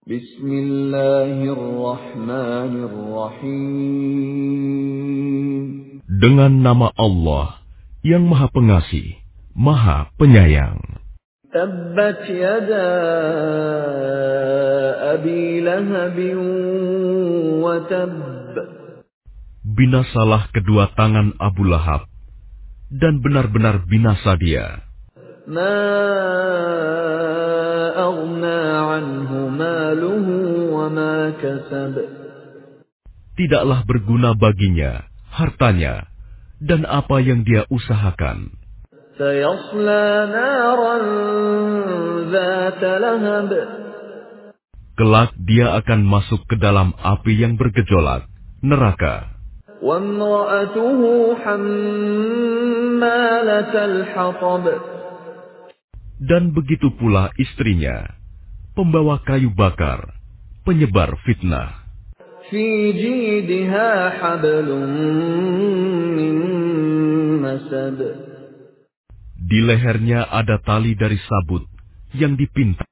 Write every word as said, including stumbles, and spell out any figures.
Bismillahirrahmanirrahim. Dengan nama Allah yang Maha Pengasih, Maha Penyayang. Tabbat yada Abi Lahab wa tabb. Binasalah kedua tangan Abu Lahab, dan benar-benar binasa dia. Ma aghna anhu maluhu wa ma kasab. Tidaklah berguna baginya hartanya dan apa yang dia usahakan. Sayasla naran dzata lahab. Kelak dia akan masuk ke dalam api yang bergejolak, neraka. Wa imra'atuhu hammalatal hatab. Dan begitu pula istrinya, pembawa kayu bakar, penyebar fitnah. Fi jidha hablum min masad. Di lehernya ada tali dari sabut yang dipinta.